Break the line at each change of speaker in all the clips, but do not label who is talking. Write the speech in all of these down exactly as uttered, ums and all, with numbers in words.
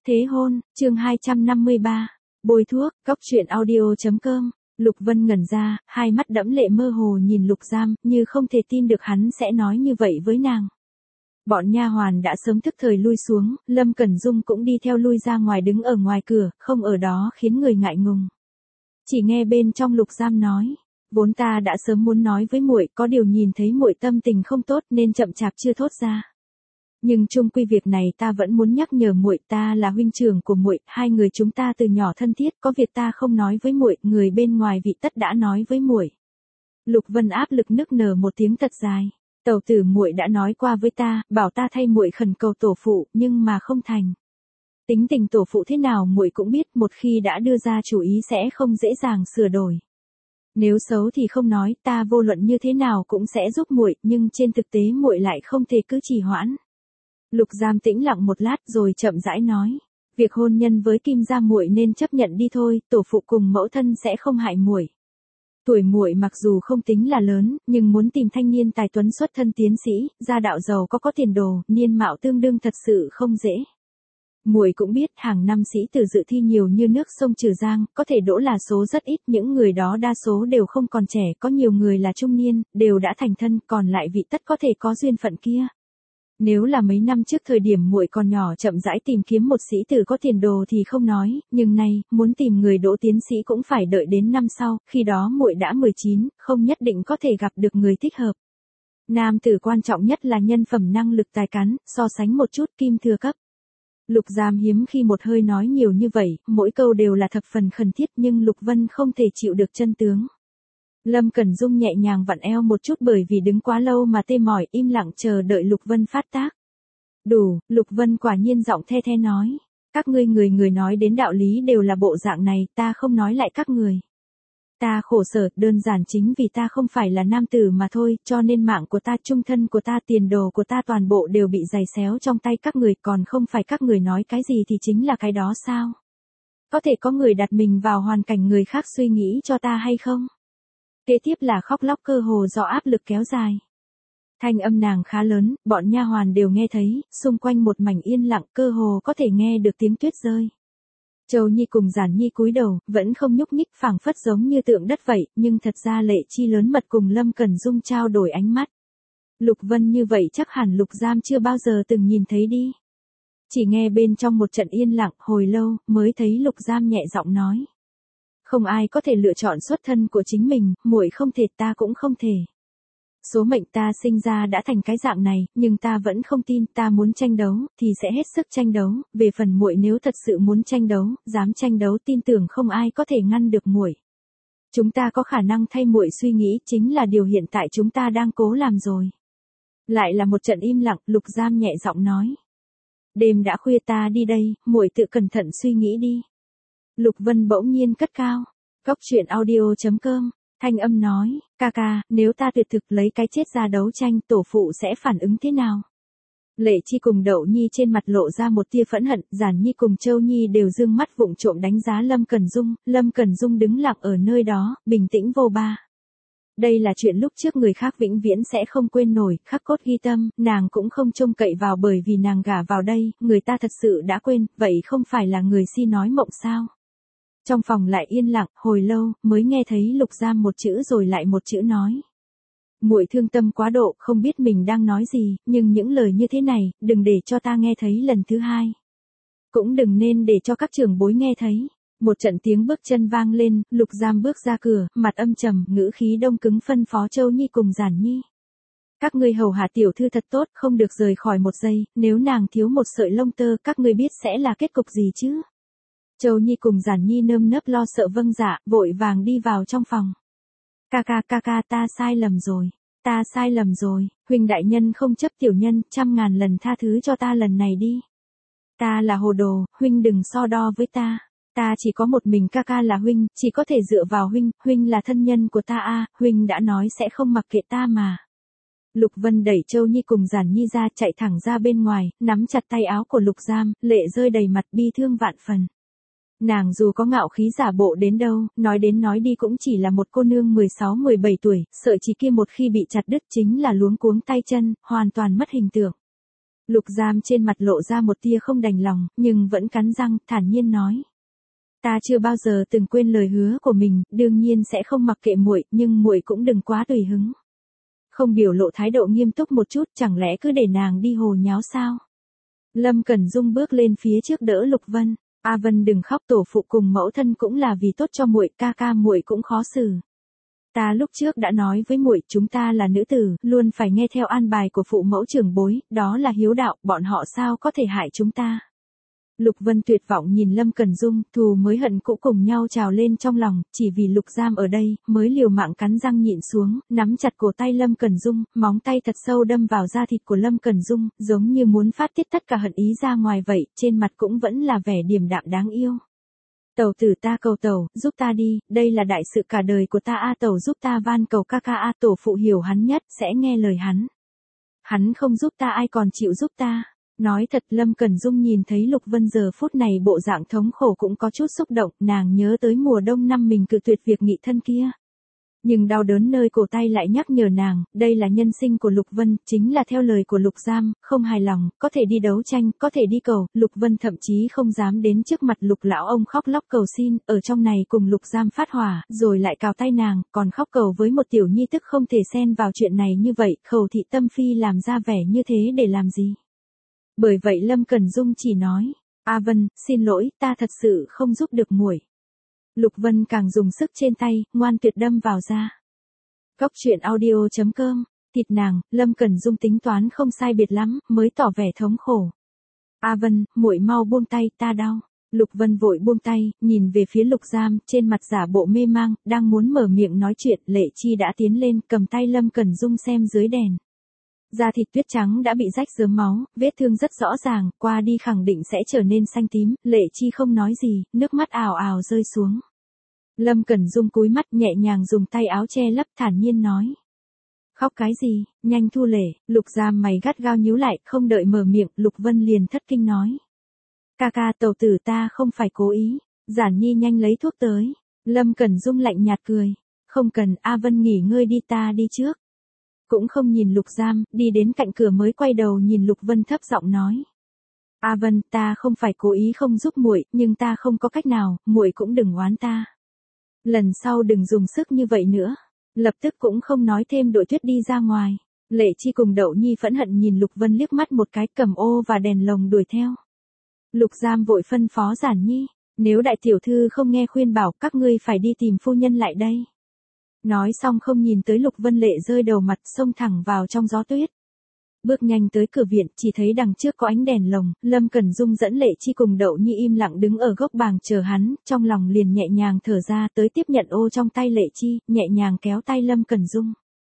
Thế hôn, chương hai trăm năm mươi ba. Bôi thuốc, góc truyện audio.com. Lục Vân ngẩn ra, hai mắt đẫm lệ mơ hồ nhìn Lục Giam, như không thể tin được hắn sẽ nói như vậy với nàng. Bọn nha hoàn đã sớm thức thời lui xuống, Lâm Cẩn Dung cũng đi theo lui ra ngoài đứng ở ngoài cửa, không ở đó khiến người ngại ngùng. Chỉ nghe bên trong Lục Giam nói, vốn ta đã sớm muốn nói với muội, có điều nhìn thấy muội tâm tình không tốt nên chậm chạp chưa thốt ra. Nhưng chung quy việc này ta vẫn muốn nhắc nhở muội, ta là huynh trưởng của muội, hai người chúng ta từ nhỏ thân thiết, có việc ta không nói với muội, người bên ngoài vị tất đã nói với muội. Lục Vân áp lực nức nở một tiếng thật dài. Tẩu tử muội đã nói qua với ta, bảo ta thay muội khẩn cầu tổ phụ, nhưng mà không thành. Tính tình tổ phụ thế nào muội cũng biết, một khi đã đưa ra chủ ý sẽ không dễ dàng sửa đổi. Nếu xấu thì không nói, ta vô luận như thế nào cũng sẽ giúp muội, nhưng trên thực tế muội lại không thể cứ trì hoãn. Lục Giam tĩnh lặng một lát rồi chậm rãi nói, việc hôn nhân với Kim gia muội nên chấp nhận đi thôi, tổ phụ cùng mẫu thân sẽ không hại muội. Tuổi muội mặc dù không tính là lớn, nhưng muốn tìm thanh niên tài tuấn xuất thân tiến sĩ, gia đạo giàu có có tiền đồ, niên mạo tương đương thật sự không dễ. Muội cũng biết, hàng năm sĩ tử dự thi nhiều như nước sông Trừ Giang, có thể đỗ là số rất ít, những người đó đa số đều không còn trẻ, có nhiều người là trung niên, đều đã thành thân, còn lại vị tất có thể có duyên phận kia. Nếu là mấy năm trước thời điểm muội còn nhỏ chậm rãi tìm kiếm một sĩ tử có tiền đồ thì không nói, nhưng nay, muốn tìm người đỗ tiến sĩ cũng phải đợi đến năm sau, khi đó muội đã mười chín, không nhất định có thể gặp được người thích hợp. Nam tử quan trọng nhất là nhân phẩm năng lực tài cán, so sánh một chút Kim thừa cấp. Lục Giam hiếm khi một hơi nói nhiều như vậy, mỗi câu đều là thập phần khẩn thiết, nhưng Lục Vân không thể chịu được chân tướng. Lâm Cẩn Dung nhẹ nhàng vặn eo một chút bởi vì đứng quá lâu mà tê mỏi, im lặng chờ đợi Lục Vân phát tác. Đủ, Lục Vân quả nhiên giọng the the nói. Các ngươi người người nói đến đạo lý đều là bộ dạng này, ta không nói lại các người. Ta khổ sở, đơn giản chính vì ta không phải là nam tử mà thôi, cho nên mạng của ta, trung thân của ta, tiền đồ của ta toàn bộ đều bị giày xéo trong tay các người, còn không phải các người nói cái gì thì chính là cái đó sao? Có thể có người đặt mình vào hoàn cảnh người khác suy nghĩ cho ta hay không? Kế tiếp là khóc lóc cơ hồ do áp lực kéo dài. Thanh âm nàng khá lớn, bọn nha hoàn đều nghe thấy, xung quanh một mảnh yên lặng, cơ hồ có thể nghe được tiếng tuyết rơi. Châu Nhi cùng Giản Nhi cúi đầu, vẫn không nhúc nhích, phảng phất giống như tượng đất vậy, nhưng thật ra Lệ Chi lớn mật cùng Lâm Cẩn Dung trao đổi ánh mắt. Lục Vân như vậy chắc hẳn Lục Giam chưa bao giờ từng nhìn thấy đi. Chỉ nghe bên trong một trận yên lặng, hồi lâu, mới thấy Lục Giam nhẹ giọng nói. Không ai có thể lựa chọn xuất thân của chính mình, muội không thể, ta cũng không thể. Số mệnh ta sinh ra đã thành cái dạng này, nhưng ta vẫn không tin, ta muốn tranh đấu, thì sẽ hết sức tranh đấu, về phần muội nếu thật sự muốn tranh đấu, dám tranh đấu, tin tưởng không ai có thể ngăn được muội. Chúng ta có khả năng thay muội suy nghĩ, chính là điều hiện tại chúng ta đang cố làm rồi. Lại là một trận im lặng, Lục Giam nhẹ giọng nói. Đêm đã khuya, ta đi đây, muội tự cẩn thận suy nghĩ đi. Lục Vân bỗng nhiên cất cao. Góc truyện audio.com. Thanh âm nói, ca ca, nếu ta tuyệt thực lấy cái chết ra đấu tranh, tổ phụ sẽ phản ứng thế nào? Lệ Chi cùng Đậu Nhi trên mặt lộ ra một tia phẫn hận, Giản Nhi cùng Châu Nhi đều dương mắt vụng trộm đánh giá Lâm Cẩn Dung, Lâm Cẩn Dung đứng lặng ở nơi đó, bình tĩnh vô ba. Đây là chuyện lúc trước người khác vĩnh viễn sẽ không quên nổi, khắc cốt ghi tâm, nàng cũng không trông cậy vào bởi vì nàng gả vào đây, người ta thật sự đã quên, vậy không phải là người si nói mộng sao? Trong phòng lại yên lặng, hồi lâu, mới nghe thấy Lục Giam một chữ rồi lại một chữ nói. Muội thương tâm quá độ, không biết mình đang nói gì, nhưng những lời như thế này, đừng để cho ta nghe thấy lần thứ hai. Cũng đừng nên để cho các trưởng bối nghe thấy. Một trận tiếng bước chân vang lên, Lục Giam bước ra cửa, mặt âm trầm, ngữ khí đông cứng phân phó Châu Nhi cùng Giản Nhi. Các ngươi hầu hạ tiểu thư thật tốt, không được rời khỏi một giây, nếu nàng thiếu một sợi lông tơ, các ngươi biết sẽ là kết cục gì chứ? Châu Nhi cùng Giản Nhi nơm nớp lo sợ vâng dạ, vội vàng đi vào trong phòng. Ca ca ca ca, ta sai lầm rồi, ta sai lầm rồi, huynh đại nhân không chấp tiểu nhân, trăm ngàn lần tha thứ cho ta lần này đi. Ta là hồ đồ, huynh đừng so đo với ta, ta chỉ có một mình ca ca là huynh, chỉ có thể dựa vào huynh, huynh là thân nhân của ta a, huynh đã nói sẽ không mặc kệ ta mà. Lục Vân đẩy Châu Nhi cùng Giản Nhi ra, chạy thẳng ra bên ngoài, nắm chặt tay áo của Lục Giam, lệ rơi đầy mặt, bi thương vạn phần. Nàng dù có ngạo khí giả bộ đến đâu, nói đến nói đi cũng chỉ là một cô nương mười sáu mười bảy tuổi, sợi chỉ kia một khi bị chặt đứt chính là luống cuống tay chân, hoàn toàn mất hình tượng. Lục Giam trên mặt lộ ra một tia không đành lòng, nhưng vẫn cắn răng, thản nhiên nói. Ta chưa bao giờ từng quên lời hứa của mình, đương nhiên sẽ không mặc kệ muội, nhưng muội cũng đừng quá tùy hứng. Không biểu lộ thái độ nghiêm túc một chút, chẳng lẽ cứ để nàng đi hồ nháo sao? Lâm Cẩn Dung bước lên phía trước đỡ Lục Vân. A Vân đừng khóc, tổ phụ cùng mẫu thân cũng là vì tốt cho muội, ca ca muội cũng khó xử. Ta lúc trước đã nói với muội, chúng ta là nữ tử, luôn phải nghe theo an bài của phụ mẫu trưởng bối, đó là hiếu đạo, bọn họ sao có thể hại chúng ta. Lục Vân tuyệt vọng nhìn Lâm Cẩn Dung, thù mới hận cũ cùng nhau trào lên trong lòng, chỉ vì Lục Giam ở đây, mới liều mạng cắn răng nhịn xuống, nắm chặt cổ tay Lâm Cẩn Dung, móng tay thật sâu đâm vào da thịt của Lâm Cẩn Dung, giống như muốn phát tiết tất cả hận ý ra ngoài vậy, trên mặt cũng vẫn là vẻ điềm đạm đáng yêu. Tẩu tử ta cầu tẩu, giúp ta đi, đây là đại sự cả đời của ta a, tẩu giúp ta van cầu ca ca a, tổ phụ hiểu hắn nhất, sẽ nghe lời hắn. Hắn không giúp ta ai còn chịu giúp ta. Nói thật, Lâm Cẩn Dung nhìn thấy Lục Vân giờ phút này bộ dạng thống khổ cũng có chút xúc động, nàng nhớ tới mùa đông năm mình cự tuyệt việc nghị thân kia. Nhưng đau đớn nơi cổ tay lại nhắc nhở nàng, đây là nhân sinh của Lục Vân, chính là theo lời của Lục Giam, không hài lòng, có thể đi đấu tranh, có thể đi cầu, Lục Vân thậm chí không dám đến trước mặt Lục lão ông khóc lóc cầu xin, ở trong này cùng Lục Giam phát hỏa, rồi lại cào tay nàng, còn khóc cầu với một tiểu nhi tức không thể xen vào chuyện này như vậy, Khẩu Thị Tâm Phi làm ra vẻ như thế để làm gì? Bởi vậy Lâm Cẩn Dung chỉ nói, A Vân, xin lỗi, ta thật sự không giúp được muội. Lục Vân càng dùng sức trên tay, ngoan tuyệt đâm vào da. Cóc truyện audio chấm com, thịt nàng, Lâm Cẩn Dung tính toán không sai biệt lắm, mới tỏ vẻ thống khổ. A Vân, muội mau buông tay, ta đau. Lục Vân vội buông tay, nhìn về phía Lục Giam, trên mặt giả bộ mê mang, đang muốn mở miệng nói chuyện, Lệ Chi đã tiến lên, cầm tay Lâm Cẩn Dung xem dưới đèn. Da thịt tuyết trắng đã bị rách rớm máu, vết thương rất rõ ràng, qua đi khẳng định sẽ trở nên xanh tím, Lệ Chi không nói gì, nước mắt ào ào rơi xuống. Lâm Cẩn Dung cúi mắt nhẹ nhàng dùng tay áo che lấp, thản nhiên nói. Khóc cái gì, nhanh thu lệ, Lục Giam mày gắt gao nhíu lại, không đợi mở miệng, Lục Vân liền thất kinh nói. Ca ca, tẩu tử ta không phải cố ý, Giản Nhi nhanh lấy thuốc tới. Lâm Cẩn Dung lạnh nhạt cười. Không cần, A Vân nghỉ ngơi đi, ta đi trước. Cũng không nhìn Lục Giam, đi đến cạnh cửa mới quay đầu nhìn Lục Vân thấp giọng nói. A Vân, ta không phải cố ý không giúp muội, nhưng ta không có cách nào, muội cũng đừng oán ta. Lần sau đừng dùng sức như vậy nữa. Lập tức cũng không nói thêm, đội tuyết đi ra ngoài. Lệ Chi cùng Đậu Nhi phẫn hận nhìn Lục Vân liếc mắt một cái, cầm ô và đèn lồng đuổi theo. Lục Giam vội phân phó Giản Nhi, nếu đại tiểu thư không nghe khuyên bảo, các ngươi phải đi tìm phu nhân lại đây. Nói xong không nhìn tới Lục Vân Lệ rơi đầu mặt, xông thẳng vào trong gió tuyết. Bước nhanh tới cửa viện, chỉ thấy đằng trước có ánh đèn lồng, Lâm Cẩn Dung dẫn Lệ Chi cùng Đậu Nhi im lặng đứng ở gốc bàng chờ hắn, trong lòng liền nhẹ nhàng thở ra, tới tiếp nhận ô trong tay Lệ Chi, nhẹ nhàng kéo tay Lâm Cẩn Dung.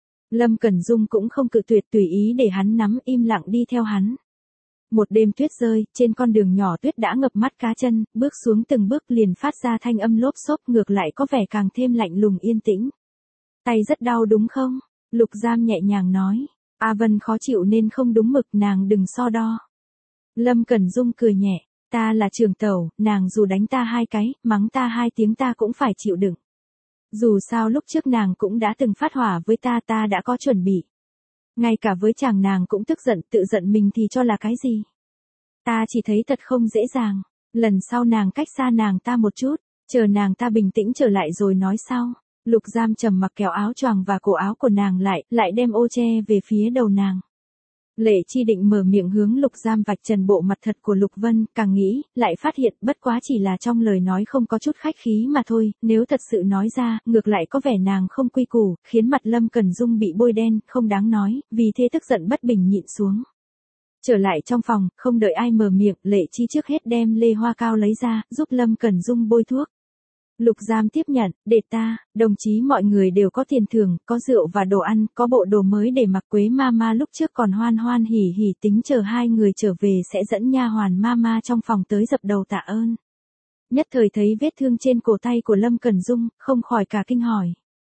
Lâm Cẩn Dung cũng không cự tuyệt, tùy ý để hắn nắm, im lặng đi theo hắn. Một đêm tuyết rơi, trên con đường nhỏ tuyết đã ngập mắt cá chân, bước xuống từng bước liền phát ra thanh âm lốp xốp, ngược lại có vẻ càng thêm lạnh lùng yên tĩnh. Tay rất đau đúng không? Lục Giam nhẹ nhàng nói. A Vân khó chịu nên không đúng mực, nàng đừng so đo. Lâm Cẩn Dung cười nhẹ. Ta là trưởng tẩu, nàng dù đánh ta hai cái, mắng ta hai tiếng ta cũng phải chịu đựng. Dù sao lúc trước nàng cũng đã từng phát hỏa với ta, ta đã có chuẩn bị. Ngay cả với chàng nàng cũng tức giận, tự giận mình thì cho là cái gì? Ta chỉ thấy thật không dễ dàng. Lần sau nàng cách xa nàng ta một chút, chờ nàng ta bình tĩnh trở lại rồi nói sau. Lục Giam trầm mặc kéo áo choàng và cổ áo của nàng lại, lại đem ô che về phía đầu nàng. Lệ Chi định mở miệng hướng Lục Giam vạch trần bộ mặt thật của Lục Vân, càng nghĩ, lại phát hiện bất quá chỉ là trong lời nói không có chút khách khí mà thôi, nếu thật sự nói ra, ngược lại có vẻ nàng không quy củ, khiến mặt Lâm Cẩn Dung bị bôi đen, không đáng nói, vì thế tức giận bất bình nhịn xuống. Trở lại trong phòng, không đợi ai mở miệng, Lệ Chi trước hết đem lê hoa cao lấy ra, giúp Lâm Cẩn Dung bôi thuốc. Lục Giam tiếp nhận, để ta, đồng chí mọi người đều có tiền thưởng, có rượu và đồ ăn, có bộ đồ mới để mặc. Quế Mama lúc trước còn hoan hoan hỉ hỉ tính chờ hai người trở về sẽ dẫn nha hoàn Mama trong phòng tới dập đầu tạ ơn. Nhất thời thấy vết thương trên cổ tay của Lâm Cẩn Dung, không khỏi cả kinh hỏi.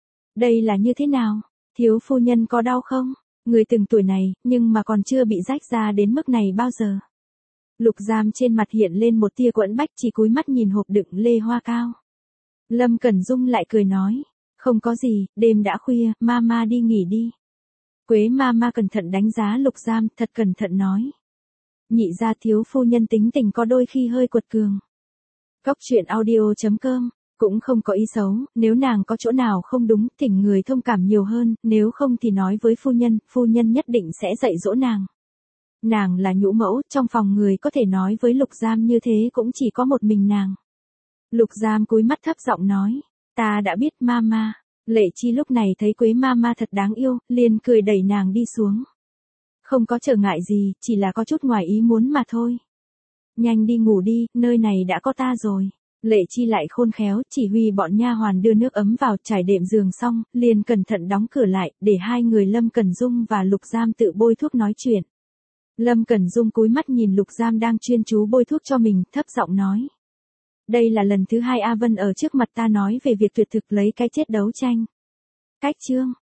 Đây là như thế nào? Thiếu phu nhân có đau không? Người từng tuổi này, nhưng mà còn chưa bị rách ra đến mức này bao giờ. Lục Giam trên mặt hiện lên một tia quẫn bách, chỉ cúi mắt nhìn hộp đựng lê hoa cao. Lâm Cẩn Dung lại cười nói, không có gì, đêm đã khuya, Mama đi nghỉ đi. Quế Mama cẩn thận đánh giá Lục Giam, thật cẩn thận nói, Nhị gia thiếu phu nhân tính tình có đôi khi hơi quật cường. Góc truyện audio.com, cũng không có ý xấu, nếu nàng có chỗ nào không đúng, thỉnh người thông cảm nhiều hơn, nếu không thì nói với phu nhân, phu nhân nhất định sẽ dạy dỗ nàng. Nàng là nhũ mẫu, trong phòng người có thể nói với Lục Giam như thế cũng chỉ có một mình nàng. Lục Giam cúi mắt thấp giọng nói, ta đã biết mama. Lệ Chi lúc này thấy Quế mama thật đáng yêu, liền cười đẩy nàng đi xuống. Không có trở ngại gì, chỉ là có chút ngoài ý muốn mà thôi. Nhanh đi ngủ đi, nơi này đã có ta rồi. Lệ Chi lại khôn khéo, chỉ huy bọn nha hoàn đưa nước ấm vào, trải đệm giường xong, liền cẩn thận đóng cửa lại, để hai người Lâm Cẩn Dung và Lục Giam tự bôi thuốc nói chuyện. Lâm Cẩn Dung cúi mắt nhìn Lục Giam đang chuyên chú bôi thuốc cho mình, thấp giọng nói. Đây là lần thứ hai A Vân ở trước mặt ta nói về việc tuyệt thực lấy cái chết đấu tranh. Cách chương